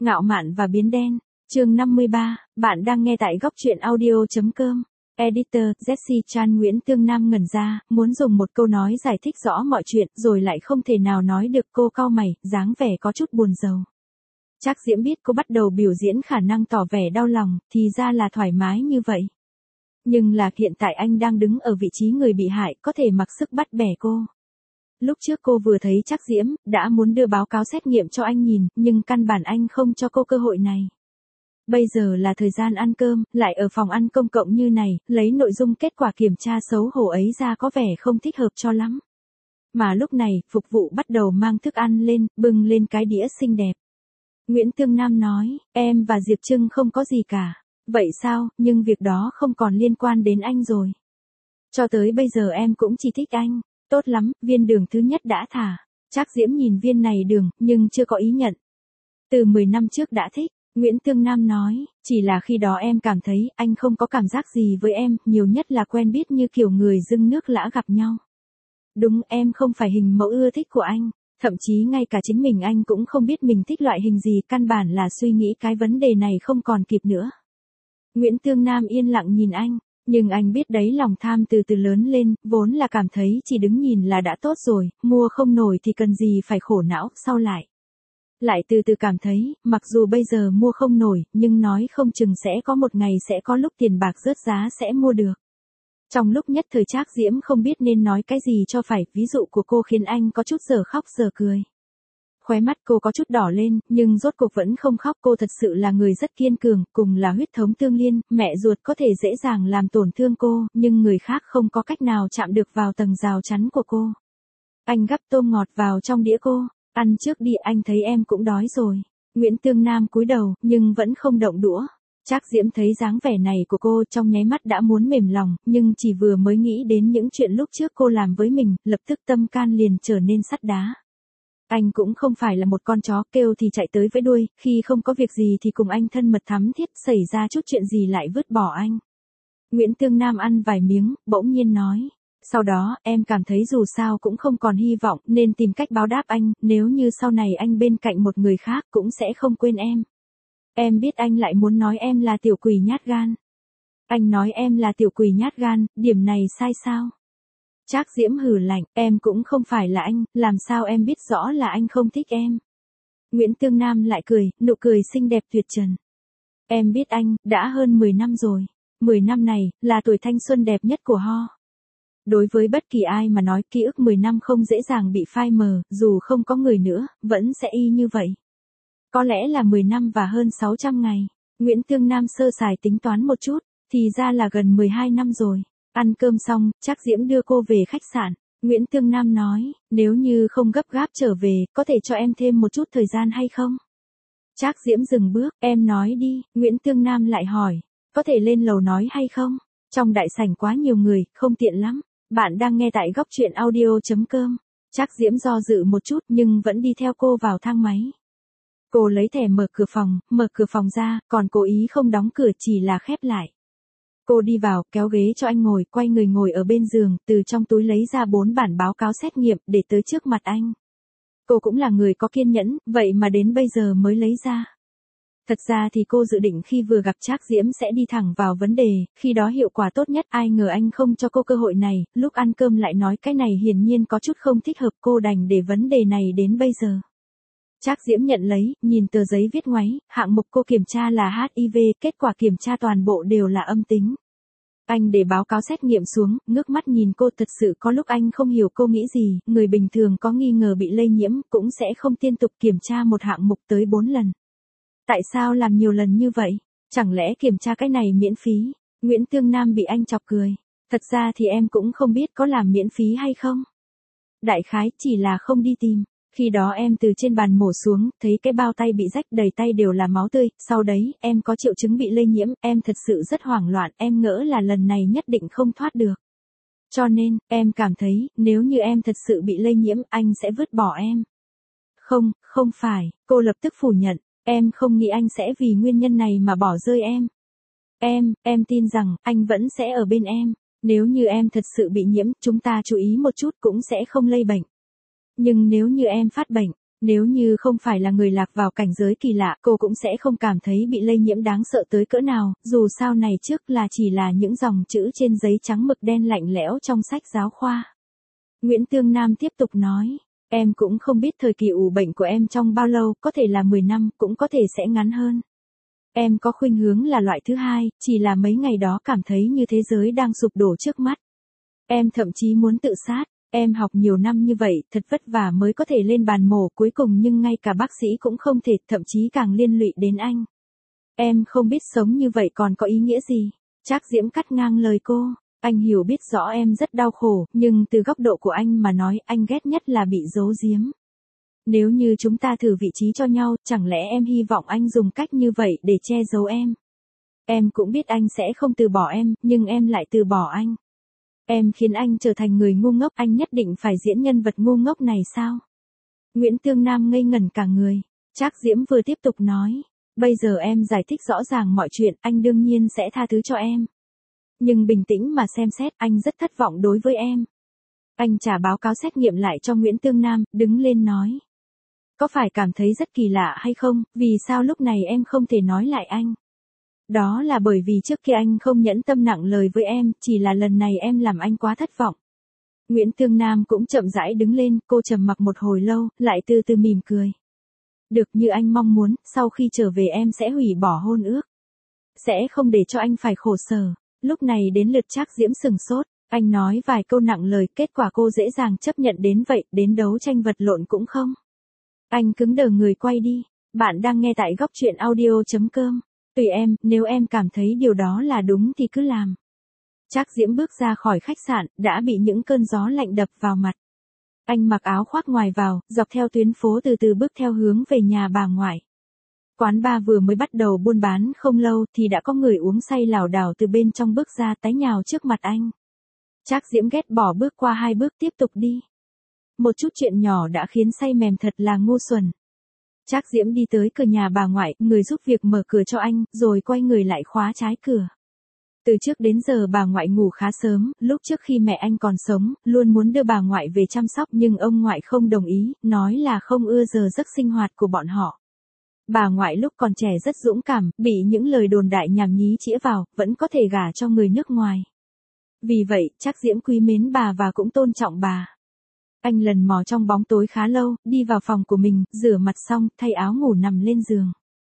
Ngạo mạn và biến đen. Chương 53, bạn đang nghe tại góc truyện audio.com. Editor, Jesse Chan. Nguyễn Tương Nam ngẩn ra, muốn dùng một câu nói giải thích rõ mọi chuyện, rồi lại không thể nào nói được. Cô cau mày, dáng vẻ có chút buồn rầu. Trác Diễm biết cô bắt đầu biểu diễn khả năng tỏ vẻ đau lòng, thì ra là thoải mái như vậy. Nhưng là hiện tại anh đang đứng ở vị trí người bị hại, có thể mặc sức bắt bẻ cô. Lúc trước cô vừa thấy Trác Diễm, đã muốn đưa báo cáo xét nghiệm cho anh nhìn, nhưng căn bản anh không cho cô cơ hội này. Bây giờ là thời gian ăn cơm, lại ở phòng ăn công cộng như này, lấy nội dung kết quả kiểm tra xấu hổ ấy ra có vẻ không thích hợp cho lắm. Mà lúc này, phục vụ bắt đầu mang thức ăn lên, bưng lên cái đĩa xinh đẹp. Nguyễn Tương Nam nói, em và Diệp Trưng không có gì cả. Vậy sao, nhưng việc đó không còn liên quan đến anh rồi. Cho tới bây giờ em cũng chỉ thích anh. Tốt lắm, viên đường thứ nhất đã thả. Trác Diễm nhìn viên này đường, nhưng chưa có ý nhận. Từ 10 năm trước đã thích, Nguyễn Tương Nam nói, chỉ là khi đó em cảm thấy anh không có cảm giác gì với em, nhiều nhất là quen biết như kiểu người dưng nước lã gặp nhau. Đúng, em không phải hình mẫu ưa thích của anh, thậm chí ngay cả chính mình anh cũng không biết mình thích loại hình gì, căn bản là suy nghĩ cái vấn đề này không còn kịp nữa. Nguyễn Tương Nam yên lặng nhìn anh. Nhưng anh biết đấy, lòng tham từ từ lớn lên, vốn là cảm thấy chỉ đứng nhìn là đã tốt rồi, mua không nổi thì cần gì phải khổ não, sau lại từ từ cảm thấy, mặc dù bây giờ mua không nổi, nhưng nói không chừng sẽ có một ngày sẽ có lúc tiền bạc rớt giá sẽ mua được. Trong lúc nhất thời Trác Diễm không biết nên nói cái gì cho phải, ví dụ của cô khiến anh có chút giờ khóc giờ cười. Khóe mắt cô có chút đỏ lên, nhưng rốt cuộc vẫn không khóc. Cô thật sự là người rất kiên cường, cùng là huyết thống tương liên, mẹ ruột có thể dễ dàng làm tổn thương cô, nhưng người khác không có cách nào chạm được vào tầng rào chắn của cô. Anh gắp tôm ngọt vào trong đĩa cô, ăn trước đi, anh thấy em cũng đói rồi. Nguyễn Tương Nam cúi đầu, nhưng vẫn không động đũa. Trác Diễm thấy dáng vẻ này của cô trong nháy mắt đã muốn mềm lòng, nhưng chỉ vừa mới nghĩ đến những chuyện lúc trước cô làm với mình, lập tức tâm can liền trở nên sắt đá. Anh cũng không phải là một con chó, kêu thì chạy tới với đuôi, khi không có việc gì thì cùng anh thân mật thắm thiết, xảy ra chút chuyện gì lại vứt bỏ anh. Nguyễn Tương Nam ăn vài miếng, bỗng nhiên nói. Sau đó, em cảm thấy dù sao cũng không còn hy vọng, nên tìm cách báo đáp anh, nếu như sau này anh bên cạnh một người khác cũng sẽ không quên em. Em biết anh lại muốn nói em là tiểu quỷ nhát gan. Anh nói em là tiểu quỷ nhát gan, điểm này sai sao? Trác Diễm hừ lạnh, em cũng không phải là anh, làm sao em biết rõ là anh không thích em? Nguyễn Tương Nam lại cười, nụ cười xinh đẹp tuyệt trần. Em biết anh, đã hơn 10 năm rồi. 10 năm này, là tuổi thanh xuân đẹp nhất của Ho. Đối với bất kỳ ai mà nói ký ức 10 năm không dễ dàng bị phai mờ, dù không có người nữa, vẫn sẽ y như vậy. Có lẽ là 10 năm và hơn 600 ngày. Nguyễn Tương Nam sơ sài tính toán một chút, thì ra là gần 12 năm rồi. Ăn cơm xong, Trác Diễm đưa cô về khách sạn. Nguyễn Tương Nam nói, nếu như không gấp gáp trở về, có thể cho em thêm một chút thời gian hay không? Trác Diễm dừng bước, em nói đi. Nguyễn Tương Nam lại hỏi, có thể lên lầu nói hay không? Trong đại sảnh quá nhiều người, không tiện lắm. Bạn đang nghe tại góc truyện audio.com. Trác Diễm do dự một chút nhưng vẫn đi theo cô vào thang máy. Cô lấy thẻ mở cửa phòng ra, còn cố ý không đóng cửa, chỉ là khép lại. Cô đi vào, kéo ghế cho anh ngồi, quay người ngồi ở bên giường, từ trong túi lấy ra 4 bản báo cáo xét nghiệm, để tới trước mặt anh. Cô cũng là người có kiên nhẫn, vậy mà đến bây giờ mới lấy ra. Thật ra thì cô dự định khi vừa gặp Trác Diễm sẽ đi thẳng vào vấn đề, khi đó hiệu quả tốt nhất, ai ngờ anh không cho cô cơ hội này, lúc ăn cơm lại nói cái này hiển nhiên có chút không thích hợp, cô đành để vấn đề này đến bây giờ. Trác Diễm nhận lấy, nhìn tờ giấy viết ngoáy, hạng mục cô kiểm tra là HIV, kết quả kiểm tra toàn bộ đều là âm tính. Anh để báo cáo xét nghiệm xuống, ngước mắt nhìn cô, thật sự có lúc anh không hiểu cô nghĩ gì, người bình thường có nghi ngờ bị lây nhiễm, cũng sẽ không liên tục kiểm tra một hạng mục tới 4 lần. Tại sao làm nhiều lần như vậy? Chẳng lẽ kiểm tra cái này miễn phí? Nguyễn Tương Nam bị anh chọc cười. Thật ra thì em cũng không biết có làm miễn phí hay không. Đại khái chỉ là không đi tìm. Khi đó em từ trên bàn mổ xuống, thấy cái bao tay bị rách, đầy tay đều là máu tươi, sau đấy, em có triệu chứng bị lây nhiễm, em thật sự rất hoảng loạn, em ngỡ là lần này nhất định không thoát được. Cho nên, em cảm thấy, nếu như em thật sự bị lây nhiễm, anh sẽ vứt bỏ em. Không phải, cô lập tức phủ nhận, em không nghĩ anh sẽ vì nguyên nhân này mà bỏ rơi em. Em tin rằng, anh vẫn sẽ ở bên em. Nếu như em thật sự bị nhiễm, chúng ta chú ý một chút cũng sẽ không lây bệnh. Nhưng nếu như em phát bệnh, Nếu như không phải là người lạc vào cảnh giới kỳ lạ, cô cũng sẽ không cảm thấy bị lây nhiễm đáng sợ tới cỡ nào, dù sao này trước là chỉ là những dòng chữ trên giấy trắng mực đen lạnh lẽo trong sách giáo khoa. Nguyễn Tương Nam tiếp tục nói, em cũng không biết thời kỳ ủ bệnh của em trong bao lâu, có thể là 10 năm, cũng có thể sẽ ngắn hơn. Em có khuynh hướng là loại thứ hai, chỉ là mấy ngày đó cảm thấy như thế giới đang sụp đổ trước mắt. Em thậm chí muốn tự sát. Em học nhiều năm như vậy, thật vất vả mới có thể lên bàn mổ cuối cùng nhưng ngay cả bác sĩ cũng không thể, thậm chí càng liên lụy đến anh. Em không biết sống như vậy còn có ý nghĩa gì. Trác Diễm cắt ngang lời cô. Anh hiểu biết rõ em rất đau khổ, nhưng từ góc độ của anh mà nói, anh ghét nhất là bị giấu giếm. Nếu như chúng ta thử vị trí cho nhau, chẳng lẽ em hy vọng anh dùng cách như vậy để che giấu em? Em cũng biết anh sẽ không từ bỏ em, nhưng em lại từ bỏ anh. Em khiến anh trở thành người ngu ngốc, anh nhất định phải diễn nhân vật ngu ngốc này sao? Nguyễn Tương Nam ngây ngẩn cả người. Trác Diễm vừa tiếp tục nói, bây giờ em giải thích rõ ràng mọi chuyện, anh đương nhiên sẽ tha thứ cho em. Nhưng bình tĩnh mà xem xét, anh rất thất vọng đối với em. Anh trả báo cáo xét nghiệm lại cho Nguyễn Tương Nam, đứng lên nói. Có phải cảm thấy rất kỳ lạ hay không, vì sao lúc này em không thể nói lại anh? Đó là bởi vì trước kia anh không nhẫn tâm nặng lời với em, chỉ là lần này em làm anh quá thất vọng. Nguyễn Tương Nam cũng chậm rãi đứng lên, cô trầm mặc một hồi lâu, lại từ từ mỉm cười. Được như anh mong muốn, sau khi trở về em sẽ hủy bỏ hôn ước. Sẽ không để cho anh phải khổ sở. Lúc này đến lượt Trác Diễm sừng sốt, anh nói vài câu nặng lời, kết quả cô dễ dàng chấp nhận đến vậy, đến đấu tranh vật lộn cũng không. Anh cứng đờ người quay đi. Bạn đang nghe tại góc truyện audio.com. Tùy em, nếu em cảm thấy điều đó là đúng thì cứ làm. Trác Diễm bước ra khỏi khách sạn, đã bị những cơn gió lạnh đập vào mặt. Anh mặc áo khoác ngoài vào, dọc theo tuyến phố từ từ bước theo hướng về nhà bà ngoại. Quán bar vừa mới bắt đầu buôn bán không lâu thì đã có người uống say lảo đảo từ bên trong bước ra tái nhào trước mặt anh. Trác Diễm ghét bỏ bước qua 2 bước tiếp tục đi. Một chút chuyện nhỏ đã khiến say mềm thật là ngu xuẩn. Trác Diễm đi tới cửa nhà bà ngoại, người giúp việc mở cửa cho anh, rồi quay người lại khóa trái cửa. Từ trước đến giờ bà ngoại ngủ khá sớm, lúc trước khi mẹ anh còn sống, luôn muốn đưa bà ngoại về chăm sóc nhưng ông ngoại không đồng ý, nói là không ưa giờ giấc sinh hoạt của bọn họ. Bà ngoại lúc còn trẻ rất dũng cảm, bị những lời đồn đại nhảm nhí chĩa vào, vẫn có thể gả cho người nước ngoài. Vì vậy, Trác Diễm quý mến bà và cũng tôn trọng bà. Anh lần mò trong bóng tối khá lâu, đi vào phòng của mình, rửa mặt xong, thay áo ngủ nằm lên giường.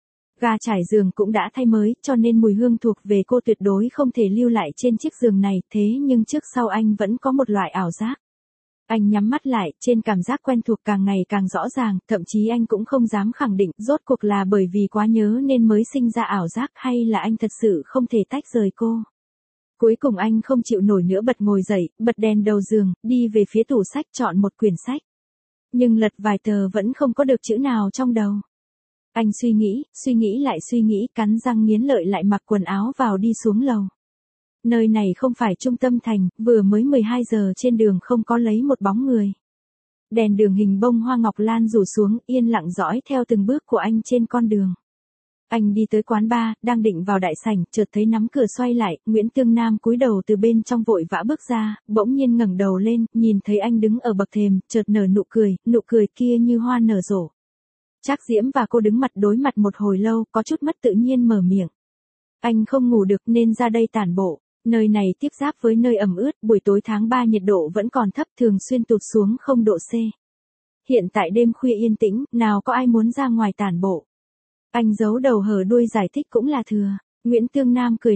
Ga trải giường cũng đã thay mới, cho nên mùi hương thuộc về cô tuyệt đối không thể lưu lại trên chiếc giường này, thế nhưng trước sau anh vẫn có một loại ảo giác. Anh nhắm mắt lại, trên cảm giác quen thuộc càng ngày càng rõ ràng, thậm chí anh cũng không dám khẳng định rốt cuộc là bởi vì quá nhớ nên mới sinh ra ảo giác hay là anh thật sự không thể tách rời cô. Cuối cùng anh không chịu nổi nữa bật ngồi dậy, bật đèn đầu giường, đi về phía tủ sách chọn một quyển sách. Nhưng lật vài tờ vẫn không có được chữ nào trong đầu. Anh suy nghĩ lại suy nghĩ, cắn răng nghiến lợi lại mặc quần áo vào đi xuống lầu. Nơi này không phải trung tâm thành, vừa mới 12 giờ trên đường không có lấy một bóng người. Đèn đường hình bông hoa ngọc lan rủ xuống, yên lặng dõi theo từng bước của anh trên con đường. Anh đi tới quán bar, đang định vào đại sảnh, chợt thấy nắm cửa xoay lại, Nguyễn Tương Nam cúi đầu từ bên trong vội vã bước ra, bỗng nhiên ngẩng đầu lên, nhìn thấy anh đứng ở bậc thềm, chợt nở nụ cười kia như hoa nở rộ. Trác Diễm và cô đứng mặt đối mặt một hồi lâu, có chút mất tự nhiên mở miệng. Anh không ngủ được nên ra đây tản bộ, nơi này tiếp giáp với nơi ẩm ướt, buổi tối tháng 3 nhiệt độ vẫn còn thấp, thường xuyên tụt xuống 0 độ C. Hiện tại đêm khuya yên tĩnh, nào có ai muốn ra ngoài tản bộ. Anh giấu đầu hở đuôi giải thích cũng là thừa. Nguyễn Tương Nam cười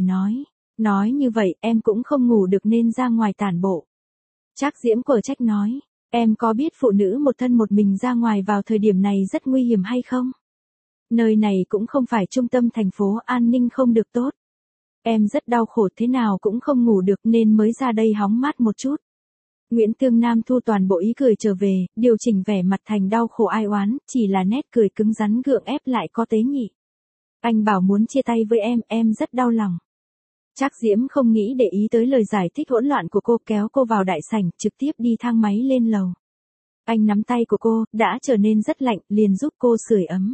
nói như vậy em cũng không ngủ được nên ra ngoài tản bộ. Trác Diễm quở trách nói, em có biết phụ nữ một thân một mình ra ngoài vào thời điểm này rất nguy hiểm hay không? Nơi này cũng không phải trung tâm thành phố, an ninh không được tốt. Em rất đau khổ thế nào cũng không ngủ được nên mới ra đây hóng mát một chút. Nguyễn Tương Nam thu toàn bộ ý cười trở về, điều chỉnh vẻ mặt thành đau khổ ai oán, chỉ là nét cười cứng rắn gượng ép lại có tế nhị. Anh bảo muốn chia tay với em rất đau lòng. Trác Diễm không nghĩ để ý tới lời giải thích hỗn loạn của cô, kéo cô vào đại sảnh, trực tiếp đi thang máy lên lầu. Anh nắm tay của cô, đã trở nên rất lạnh, liền giúp cô sưởi ấm.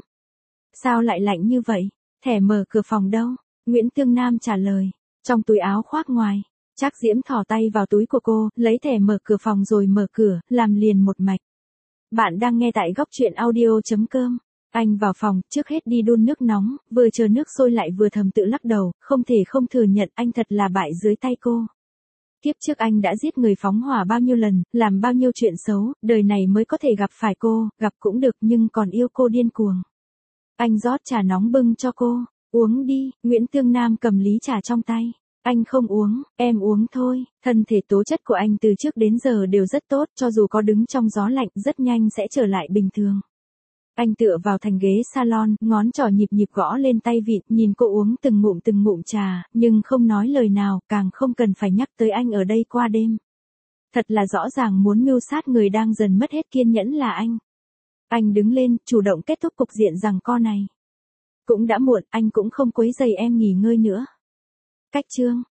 Sao lại lạnh như vậy? Thẻ mở cửa phòng đâu? Nguyễn Tương Nam trả lời, trong túi áo khoác ngoài. Trác Diễm thò tay vào túi của cô, lấy thẻ mở cửa phòng rồi mở cửa, làm liền một mạch. Bạn đang nghe tại góc chuyện audio.com. Anh vào phòng, trước hết đi đun nước nóng, vừa chờ nước sôi lại vừa thầm tự lắc đầu, không thể không thừa nhận anh thật là bại dưới tay cô. Kiếp trước anh đã giết người phóng hỏa bao nhiêu lần, làm bao nhiêu chuyện xấu, đời này mới có thể gặp phải cô, gặp cũng được nhưng còn yêu cô điên cuồng. Anh rót trà nóng bưng cho cô, uống đi, Nguyễn Tương Nam cầm ly trà trong tay. Anh không uống, em uống thôi, thân thể tố chất của anh từ trước đến giờ đều rất tốt, cho dù có đứng trong gió lạnh rất nhanh sẽ trở lại bình thường. Anh tựa vào thành ghế salon, ngón trỏ nhịp nhịp gõ lên tay vịn, nhìn cô uống từng ngụm trà, nhưng không nói lời nào, càng không cần phải nhắc tới anh ở đây qua đêm. Thật là rõ ràng muốn mưu sát người đang dần mất hết kiên nhẫn là anh. Anh đứng lên, chủ động kết thúc cục diện giằng co này. Cũng đã muộn, anh cũng không quấy rầy em nghỉ ngơi nữa. Cách chương